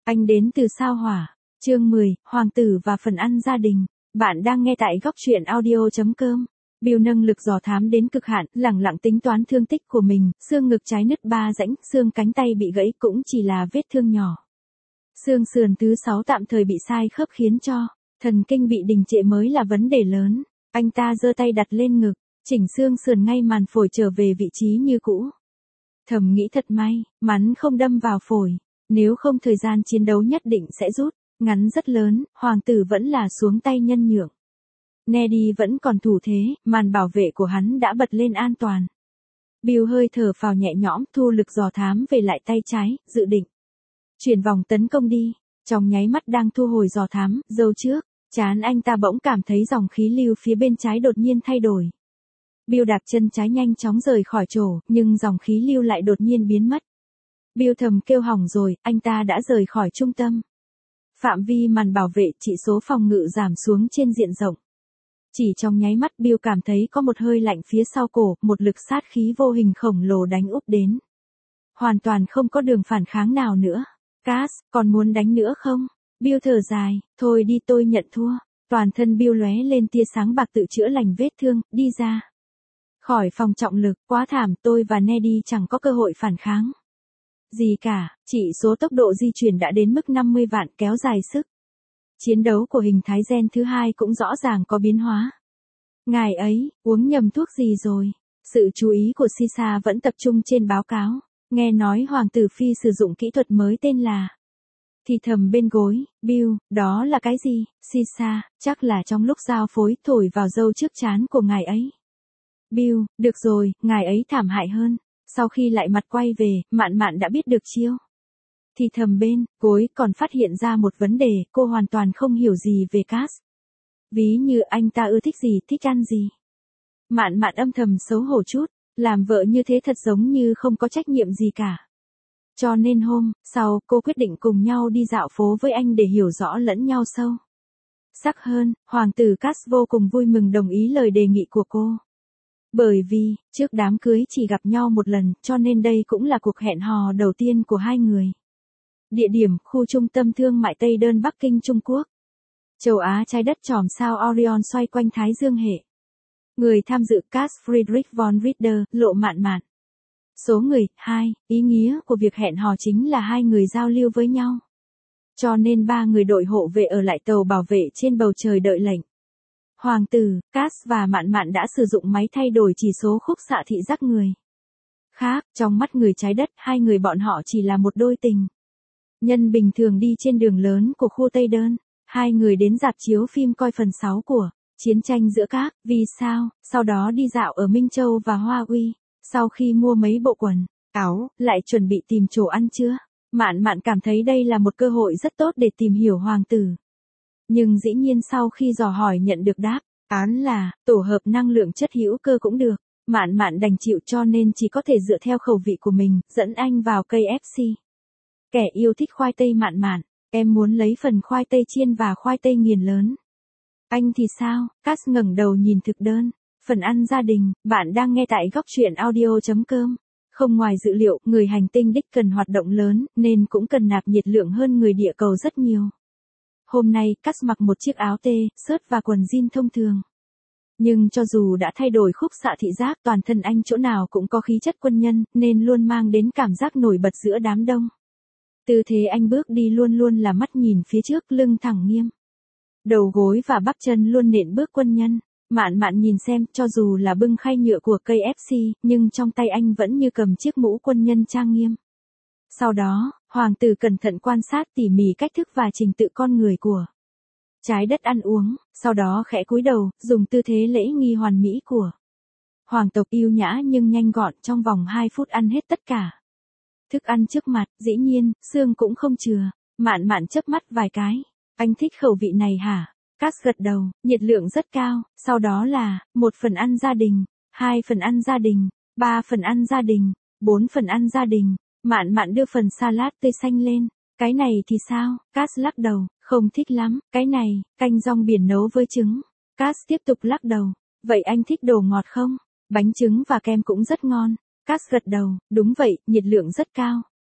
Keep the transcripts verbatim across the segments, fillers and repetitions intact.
Anh đến từ sao Hỏa. Chương mười, Hoàng tử và phần ăn gia đình. Bạn đang nghe tại góc truyện audio chấm com. Bill nâng lực dò thám đến cực hạn, lẳng lặng tính toán thương tích của mình, xương ngực trái nứt ba rãnh, xương cánh tay bị gãy cũng chỉ là vết thương nhỏ. Xương sườn thứ sáu tạm thời bị sai khớp khiến cho thần kinh bị đình trệ mới là vấn đề lớn. Anh ta giơ tay đặt lên ngực, chỉnh xương sườn ngay màn phổi trở về vị trí như cũ. Thầm nghĩ thật may, mắn không đâm vào phổi, nếu không thời gian chiến đấu nhất định sẽ rút ngắn rất lớn, hoàng tử vẫn là xuống tay nhân nhượng. Neddy vẫn còn thủ thế, màn bảo vệ của hắn đã bật lên an toàn. Bill hơi thở phào nhẹ nhõm, thu lực dò thám về lại tay trái, dự định chuyển vòng tấn công đi. Trong nháy mắt đang thu hồi dò thám, dâu trước, trán anh ta bỗng cảm thấy dòng khí lưu phía bên trái đột nhiên thay đổi. Bill đạp chân trái nhanh chóng rời khỏi chỗ, nhưng dòng khí lưu lại đột nhiên biến mất. Bill thầm kêu hỏng rồi, anh ta đã rời khỏi trung tâm. Phạm vi màn bảo vệ, chỉ số phòng ngự giảm xuống trên diện rộng. Chỉ trong nháy mắt Bill cảm thấy có một hơi lạnh phía sau cổ, một lực sát khí vô hình khổng lồ đánh úp đến. Hoàn toàn không có đường phản kháng nào nữa. Cass, còn muốn đánh nữa không? Bill thở dài, thôi đi tôi nhận thua. Toàn thân Bill lóe lên tia sáng bạc tự chữa lành vết thương, đi ra khỏi phòng trọng lực, quá thảm, tôi và Neddy chẳng có cơ hội phản kháng gì cả, chỉ số tốc độ di chuyển đã đến mức năm mươi vạn, kéo dài sức chiến đấu của hình thái gen thứ hai cũng rõ ràng có biến hóa. Ngài ấy, uống nhầm thuốc gì rồi? Sự chú ý của Sisa vẫn tập trung trên báo cáo, nghe nói Hoàng tử Phi sử dụng kỹ thuật mới tên là... Thì thầm bên gối, Bill, đó là cái gì? Sisa, chắc là trong lúc giao phối thổi vào râu trước trán của ngài ấy. Bill, được rồi, ngài ấy thảm hại hơn. Sau khi lại mặt quay về, Mạn Mạn đã biết được chiêu. Thì thầm bên, gối còn phát hiện ra một vấn đề, cô hoàn toàn không hiểu gì về Cass. Ví như anh ta ưa thích gì, thích ăn gì. Mạn Mạn âm thầm xấu hổ chút, làm vợ như thế thật giống như không có trách nhiệm gì cả. Cho nên hôm sau, cô quyết định cùng nhau đi dạo phố với anh để hiểu rõ lẫn nhau sâu sắc hơn. Hoàng tử Cass vô cùng vui mừng đồng ý lời đề nghị của cô. Bởi vì, trước đám cưới chỉ gặp nhau một lần, cho nên đây cũng là cuộc hẹn hò đầu tiên của hai người. Địa điểm, khu trung tâm thương mại Tây Đơn Bắc Kinh Trung Quốc. Châu Á trái đất chòm sao Orion xoay quanh Thái Dương hệ. Người tham dự Cass Friedrich von Ritter, Lộ Mạn Mạn. Số người, hai, ý nghĩa của việc hẹn hò chính là hai người giao lưu với nhau. Cho nên ba người đội hộ vệ ở lại tàu bảo vệ trên bầu trời đợi lệnh. Hoàng tử, Cass và Mạn Mạn đã sử dụng máy thay đổi chỉ số khúc xạ thị giác người. Khác, trong mắt người trái đất, hai người bọn họ chỉ là một đôi tình nhân bình thường đi trên đường lớn của khu Tây Đơn. Hai người đến rạp chiếu phim coi phần sáu của Chiến tranh giữa các vì sao, sau đó đi dạo ở Minh Châu và Hoa Uy. Sau khi mua mấy bộ quần áo, lại chuẩn bị tìm chỗ ăn trưa. Mạn Mạn cảm thấy đây là một cơ hội rất tốt để tìm hiểu hoàng tử. Nhưng dĩ nhiên sau khi dò hỏi nhận được đáp án là tổ hợp năng lượng chất hữu cơ cũng được. Mạn Mạn đành chịu, cho nên chỉ có thể dựa theo khẩu vị của mình, dẫn anh vào ca ép xê. Kẻ yêu thích khoai tây Mạn Mạn, em muốn lấy phần khoai tây chiên và khoai tây nghiền lớn. Anh thì sao? Cass ngẩng đầu nhìn thực đơn. Phần ăn gia đình, bạn đang nghe tại góc truyện audio chấm com. Không ngoài dự liệu, người hành tinh đích cần hoạt động lớn, nên cũng cần nạp nhiệt lượng hơn người địa cầu rất nhiều. Hôm nay, Cass mặc một chiếc áo tê, sớt và quần jean thông thường. Nhưng cho dù đã thay đổi khúc xạ thị giác, toàn thân anh chỗ nào cũng có khí chất quân nhân, nên luôn mang đến cảm giác nổi bật giữa đám đông. Tư thế anh bước đi luôn luôn là mắt nhìn phía trước, lưng thẳng nghiêm. Đầu gối và bắp chân luôn nện bước quân nhân. Mạn Mạn nhìn xem, cho dù là bưng khay nhựa của ca ép xê, nhưng trong tay anh vẫn như cầm chiếc mũ quân nhân trang nghiêm. Sau đó, hoàng tử cẩn thận quan sát tỉ mỉ cách thức và trình tự con người của trái đất ăn uống, sau đó khẽ cúi đầu, dùng tư thế lễ nghi hoàn mỹ của hoàng tộc, yêu nhã nhưng nhanh gọn, trong vòng hai phút ăn hết tất cả thức ăn trước mặt, dĩ nhiên, xương cũng không chừa. Mạn Mạn chớp mắt vài cái. Anh thích khẩu vị này hả? Cass gật đầu, nhiệt lượng rất cao, sau đó là, một phần ăn gia đình, hai phần ăn gia đình, ba phần ăn gia đình, bốn phần ăn gia đình. Mạn Mạn đưa phần salad tươi xanh lên. Cái này thì sao? Cass lắc đầu, không thích lắm. Cái này, canh rong biển nấu với trứng. Cass tiếp tục lắc đầu. Vậy anh thích đồ ngọt không? Bánh trứng và kem cũng rất ngon. Cass gật đầu, đúng vậy, nhiệt lượng rất cao.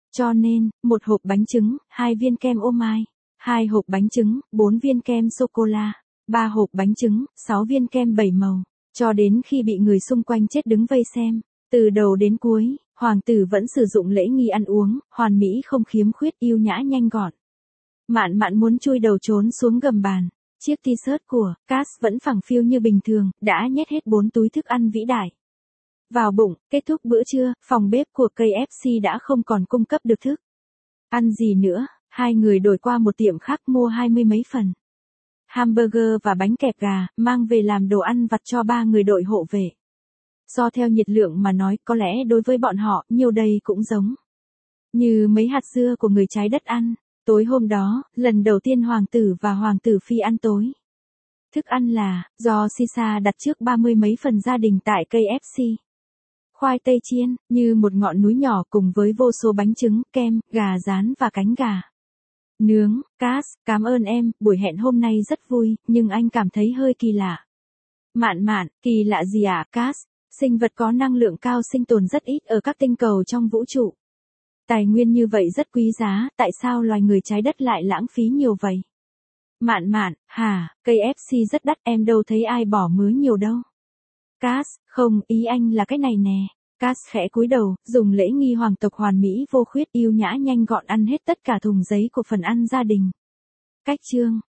Cho nên, một hộp bánh trứng, hai viên kem ô mai, hai hộp bánh trứng, bốn viên kem sô-cô-la, ba hộp bánh trứng, sáu viên kem bảy màu, cho đến khi bị người xung quanh chết đứng vây xem. Từ đầu đến cuối, hoàng tử vẫn sử dụng lễ nghi ăn uống, hoàn mỹ không khiếm khuyết, yêu nhã nhanh gọn. Mạn Mạn muốn chui đầu trốn xuống gầm bàn. Chiếc t-shirt của Cass vẫn phẳng phiu như bình thường, đã nhét hết bốn túi thức ăn vĩ đại vào bụng. Kết thúc bữa trưa, phòng bếp của ca ép xê đã không còn cung cấp được thức ăn gì nữa. Hai người đổi qua một tiệm khác mua hai mươi mấy phần hamburger và bánh kẹp gà, mang về làm đồ ăn vặt cho ba người đội hộ vệ. So theo nhiệt lượng mà nói, có lẽ đối với bọn họ, nhiều đây cũng giống như mấy hạt dưa của người trái đất ăn. Tối hôm đó, lần đầu tiên hoàng tử và hoàng tử phi ăn tối. Thức ăn là, do Sisa đặt trước ba mươi mấy phần gia đình tại ca ép xê. Khoai tây chiên, như một ngọn núi nhỏ cùng với vô số bánh trứng, kem, gà rán và cánh gà nướng. Cass, cảm ơn em, buổi hẹn hôm nay rất vui, nhưng anh cảm thấy hơi kỳ lạ. Mạn Mạn, kỳ lạ gì ạ, Cass? Sinh vật có năng lượng cao sinh tồn rất ít ở các tinh cầu trong vũ trụ. Tài nguyên như vậy rất quý giá, tại sao loài người trái đất lại lãng phí nhiều vậy? Mạn Mạn, hả, ca ép xê rất đắt, em đâu thấy ai bỏ mứa nhiều đâu. Cass, không, ý anh là cái này nè. Cass khẽ cúi đầu, dùng lễ nghi hoàng tộc hoàn mỹ vô khuyết, yêu nhã nhanh gọn ăn hết tất cả thùng giấy của phần ăn gia đình. Cách chương